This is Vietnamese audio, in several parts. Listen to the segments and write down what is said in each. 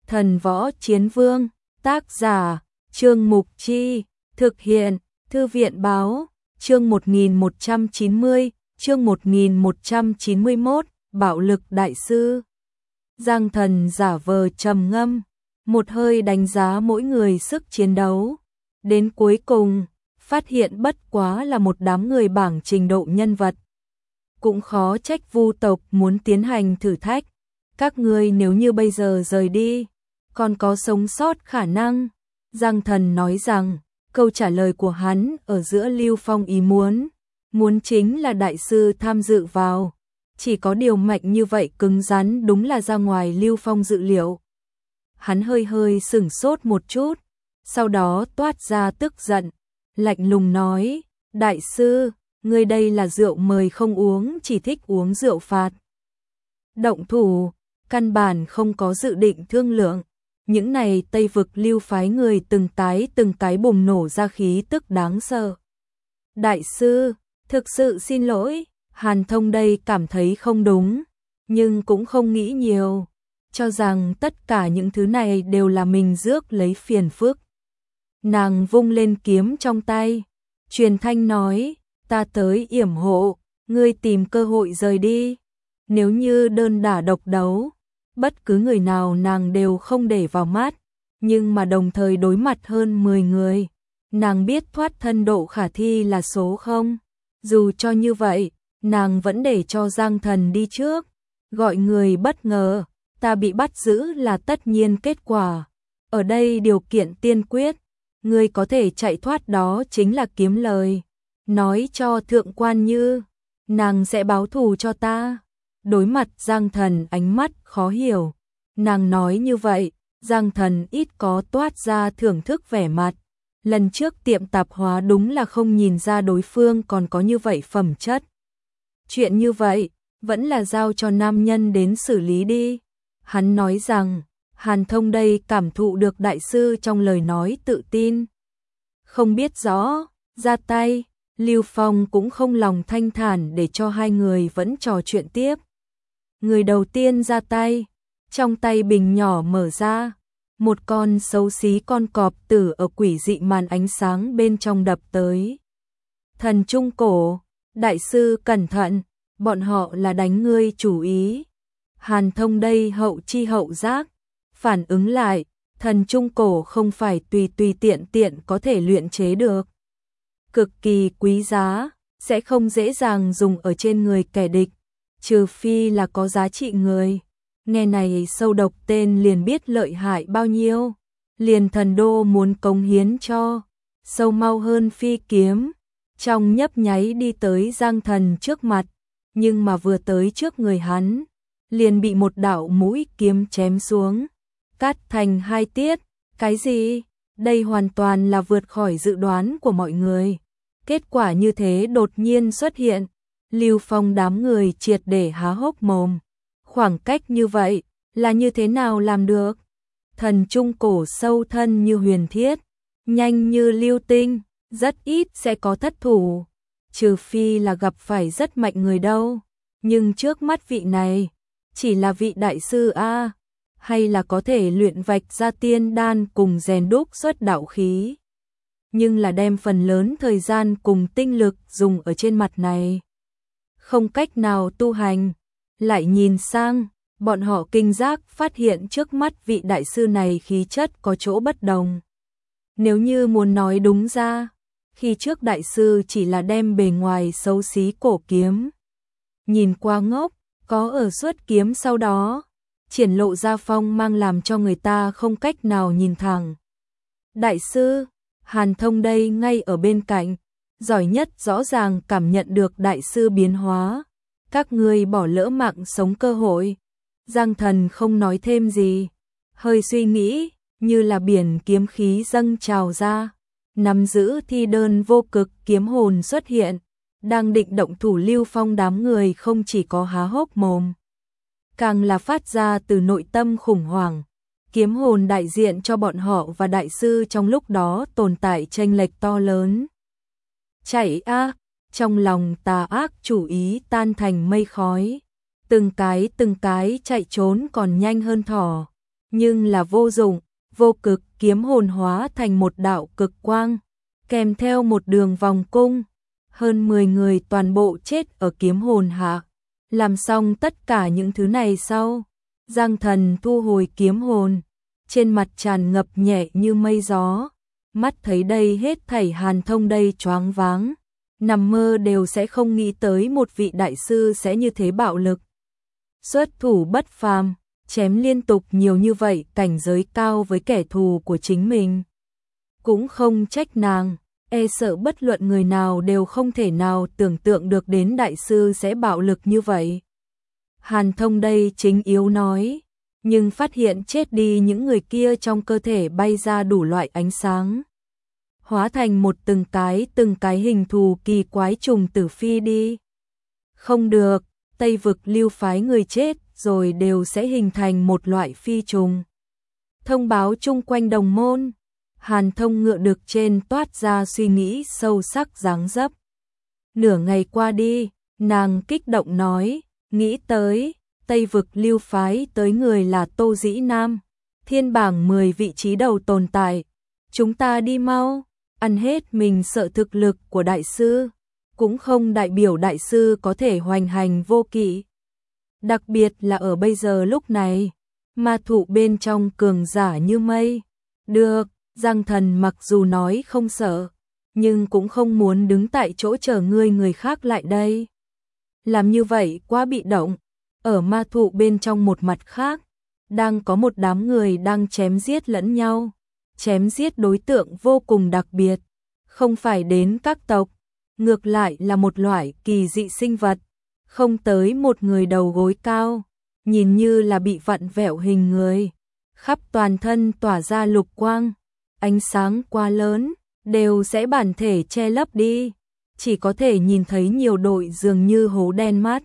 Thần Võ Chiến Vương, tác giả, Trương Mục Chi, thực hiện, Thư viện Báo, chương 1190, chương 1191, Bạo lực đại sư. Giang Thần giả vờ trầm ngâm, một hơi đánh giá mỗi người sức chiến đấu. Đến cuối cùng, phát hiện bất quá là một đám người bảng trình độ nhân vật. Cũng khó trách Vu tộc muốn tiến hành thử thách. Các ngươi nếu như bây giờ rời đi, còn có sống sót khả năng. Giang Thần nói rằng, câu trả lời của hắn ở giữa Lưu Phong ý muốn chính là đại sư tham dự vào. Chỉ có điều mạnh như vậy cứng rắn đúng là ra ngoài Lưu Phong dự liệu. Hắn hơi sửng sốt một chút, sau đó toát ra tức giận, lạnh lùng nói, đại sư, ngươi đây là rượu mời không uống, chỉ thích uống rượu phạt. Động thủ, căn bản không có dự định thương lượng. Những này Tây vực Lưu phái người từng cái bùng nổ ra khí tức đáng sợ. Đại sư, thực sự xin lỗi, Hàn Thông đây cảm thấy không đúng, nhưng cũng không nghĩ nhiều, cho rằng tất cả những thứ này đều là mình rước lấy phiền phức. Nàng vung lên kiếm trong tay, truyền thanh nói, ta tới yểm hộ, ngươi tìm cơ hội rời đi. Nếu như đơn đả độc đấu, bất cứ người nào nàng đều không để vào mắt, nhưng mà đồng thời đối mặt hơn 10 người, nàng biết thoát thân độ khả thi là số 0. Dù cho như vậy, nàng vẫn để cho Giang Thần đi trước, gọi người bất ngờ, ta bị bắt giữ là tất nhiên kết quả. Ở đây điều kiện tiên quyết, người có thể chạy thoát đó chính là kiếm lời. Nói cho Thượng Quan Như, nàng sẽ báo thù cho ta. Đối mặt Giang Thần ánh mắt khó hiểu, nàng nói như vậy, Giang Thần ít có toát ra thưởng thức vẻ mặt. Lần trước tiệm tạp hóa đúng là không nhìn ra đối phương còn có như vậy phẩm chất. Chuyện như vậy, vẫn là giao cho nam nhân đến xử lý đi. Hắn nói rằng, Hàn Thông đây cảm thụ được đại sư trong lời nói tự tin. Không biết rõ, ra tay, Lưu Phong cũng không lòng thanh thản để cho hai người vẫn trò chuyện tiếp. Người đầu tiên ra tay, trong tay bình nhỏ mở ra, một con xấu xí con cọp tử ở quỷ dị màn ánh sáng bên trong đập tới. Thần Trung Cổ, đại sư cẩn thận, bọn họ là đánh ngươi chủ ý. Hàn Thông đây hậu chi hậu giác, phản ứng lại, Thần Trung Cổ không phải tùy tiện có thể luyện chế được. Cực kỳ quý giá, sẽ không dễ dàng dùng ở trên người kẻ địch, trừ phi là có giá trị người. Nghe này sâu độc tên liền biết lợi hại bao nhiêu, liền thần đô muốn cống hiến cho, sâu mau hơn phi kiếm, trong nhấp nháy đi tới Giang Thần trước mặt, nhưng mà vừa tới trước người hắn, liền bị một đạo mũi kiếm chém xuống, cắt thành 2 tiết. Cái gì? Đây hoàn toàn là vượt khỏi dự đoán của mọi người. Kết quả như thế đột nhiên xuất hiện, Lưu Phong đám người triệt để há hốc mồm. Khoảng cách như vậy, là như thế nào làm được? Thần Trung Cổ sâu thân như huyền thiết, nhanh như lưu tinh, rất ít sẽ có thất thủ, trừ phi là gặp phải rất mạnh người đâu. Nhưng trước mắt vị này, chỉ là vị đại sư A, hay là có thể luyện vạch ra tiên đan cùng rèn đúc xuất đạo khí. Nhưng là đem phần lớn thời gian cùng tinh lực dùng ở trên mặt này. Không cách nào tu hành, lại nhìn sang, bọn họ kinh giác phát hiện trước mắt vị đại sư này khí chất có chỗ bất đồng. Nếu như muốn nói đúng ra, khi trước đại sư chỉ là đem bề ngoài xấu xí cổ kiếm. Nhìn qua ngốc, có ở xuất kiếm sau đó, triển lộ ra phong mang làm cho người ta không cách nào nhìn thẳng. Đại sư, Hàn Thông đây ngay ở bên cạnh, giỏi nhất rõ ràng cảm nhận được đại sư biến hóa. Các ngươi bỏ lỡ mạng sống cơ hội. Giang Thần không nói thêm gì, hơi suy nghĩ, như là biển kiếm khí dâng trào ra, nắm giữ thi đơn vô cực kiếm hồn xuất hiện, đang định động thủ. Lưu Phong đám người không chỉ có há hốc mồm, càng là phát ra từ nội tâm khủng hoảng. Kiếm hồn đại diện cho bọn họ và đại sư trong lúc đó tồn tại chênh lệch to lớn. Chạy a, trong lòng tà ác chủ ý tan thành mây khói, từng cái chạy trốn còn nhanh hơn thỏ. nhưng là vô dụng, vô cực kiếm hồn hóa thành một đạo cực quang, kèm theo một đường vòng cung, hơn 10 người toàn bộ chết ở kiếm hồn hạ. Làm xong tất cả những thứ này sau, Giang Thần thu hồi kiếm hồn, trên mặt tràn ngập nhẹ như mây gió, mắt thấy đây hết thảy Hàn Thông đây choáng váng, nằm mơ đều sẽ không nghĩ tới một vị đại sư sẽ như thế bạo lực. Xuất thủ bất phàm, chém liên tục nhiều như vậy cảnh giới cao với kẻ thù của chính mình. Cũng không trách nàng, e sợ bất luận người nào đều không thể nào tưởng tượng được đến đại sư sẽ bạo lực như vậy. Hàn Thông đây chính yếu nói, nhưng phát hiện chết đi những người kia trong cơ thể bay ra đủ loại ánh sáng, hóa thành một từng cái hình thù kỳ quái trùng tử phi đi. Không được, Tây vực lưu phái người chết rồi đều sẽ hình thành một loại phi trùng. Thông báo chung quanh đồng môn, Hàn Thông ngựa được trên toát ra suy nghĩ sâu sắc dáng dấp. Nửa ngày qua đi, nàng kích động nói, nghĩ tới, Tây vực lưu phái tới người là Tô Dĩ Nam, thiên bảng 10 vị trí đầu tồn tại. Chúng ta đi mau, ăn hết mình sợ thực lực của đại sư, cũng không đại biểu đại sư có thể hoành hành vô kỵ. Đặc biệt là ở bây giờ lúc này, ma thụ bên trong cường giả như mây. Được, Giang Thần mặc dù nói không sợ, nhưng cũng không muốn đứng tại chỗ chờ người khác lại đây. Làm như vậy quá bị động. Ở ma thụ bên trong một mặt khác, đang có một đám người đang chém giết lẫn nhau. Chém giết đối tượng vô cùng đặc biệt, không phải đến các tộc, ngược lại là một loại kỳ dị sinh vật, không tới một người đầu gối cao, nhìn như là bị vặn vẹo hình người, khắp toàn thân tỏa ra lục quang, ánh sáng quá lớn, đều sẽ bản thể che lấp đi, chỉ có thể nhìn thấy nhiều đội dường như hố đen mắt.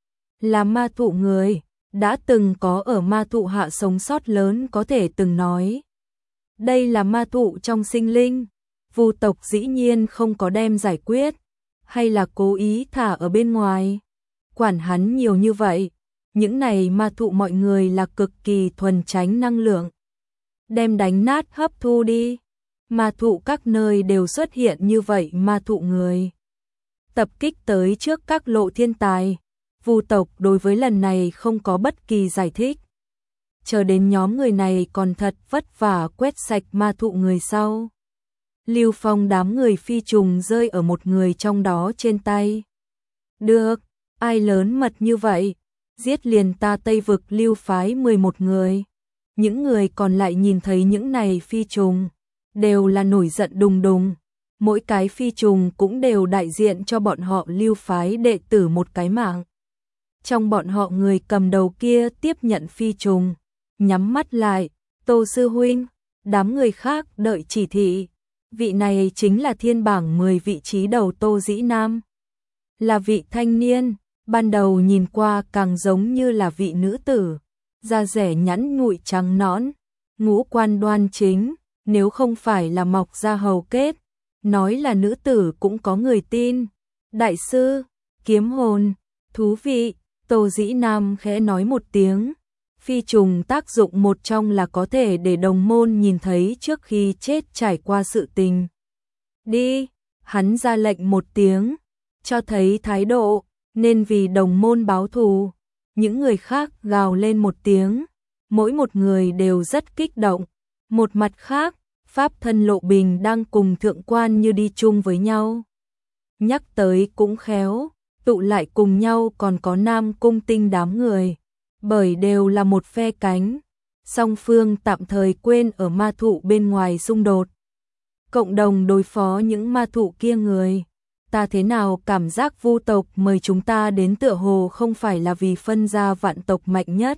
Là ma thụ người, đã từng có ở ma thụ hạ sống sót lớn có thể từng nói. Đây là ma thụ trong sinh linh, Vu tộc dĩ nhiên không có đem giải quyết, hay là cố ý thả ở bên ngoài. Quản hắn nhiều như vậy, những này ma thụ mọi người là cực kỳ thuần tránh năng lượng. Đem đánh nát hấp thu đi, ma thụ các nơi đều xuất hiện như vậy ma thụ người. Tập kích tới trước các lộ thiên tài, Vu tộc đối với lần này không có bất kỳ giải thích. Chờ đến nhóm người này còn thật vất vả quét sạch ma thụ người sau. Lưu Phong đám người phi trùng rơi ở một người trong đó trên tay. Được, ai lớn mật như vậy, giết liền ta Tây vực lưu phái 11 người. Những người còn lại nhìn thấy những này phi trùng, đều là nổi giận đùng đùng. Mỗi cái phi trùng cũng đều đại diện cho bọn họ lưu phái đệ tử một cái mạng. Trong bọn họ người cầm đầu kia tiếp nhận phi trùng, nhắm mắt lại, Tô sư huynh, đám người khác đợi chỉ thị. Vị này chính là thiên bảng 10 vị trí đầu Tô Dĩ Nam. Là vị thanh niên, ban đầu nhìn qua càng giống như là vị nữ tử, da rẻ nhẵn nhụi trắng nõn, ngũ quan đoan chính, nếu không phải là mọc da hầu kết, nói là nữ tử cũng có người tin. Đại sư, kiếm hồn, thú vị, Tô Dĩ Nam khẽ nói một tiếng. Phi trùng tác dụng một trong là có thể để đồng môn nhìn thấy trước khi chết trải qua sự tình. Đi, hắn ra lệnh một tiếng, cho thấy thái độ, nên vì đồng môn báo thù. Những người khác gào lên một tiếng, mỗi một người đều rất kích động. Một mặt khác, Pháp thân Lộ Bình đang cùng thượng quan như đi chung với nhau. Nhắc tới cũng khéo, tụ lại cùng nhau còn có Nam Cung Tinh đám người. Bởi đều là một phe cánh, song phương tạm thời quên ở ma thụ bên ngoài xung đột. Cộng đồng đối phó những ma thụ kia người. Ta thế nào cảm giác Vu tộc mời chúng ta đến tựa hồ không phải là vì phân ra vạn tộc mạnh nhất.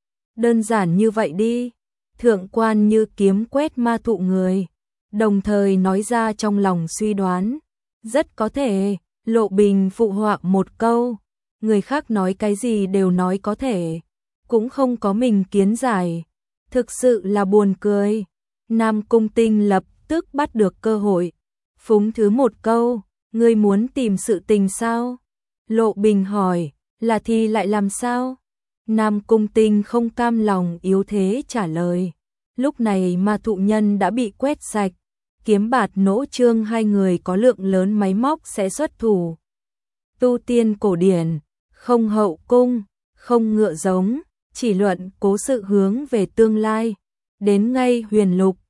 Đơn giản như vậy đi. Thượng quan như kiếm quét ma thụ người, đồng thời nói ra trong lòng suy đoán. Rất có thể, Lộ Bình phụ họa một câu, người khác nói cái gì đều nói có thể. Cũng không có mình kiến giải, thực sự là buồn cười. Nam Cung Tinh lập tức bắt được cơ hội, phúng thứ một câu, ngươi muốn tìm sự tình sao? Lộ Bình hỏi, là thì lại làm sao? Nam Cung Tinh không cam lòng yếu thế trả lời. Lúc này ma thụ nhân đã bị quét sạch, Kiếm Bạt Nỗ Trương hai người có lượng lớn máy móc sẽ xuất thủ. Tu tiên cổ điển, không hậu cung, không ngựa giống, chỉ luận cố sự hướng về tương lai. Đến ngay Huyền Lục,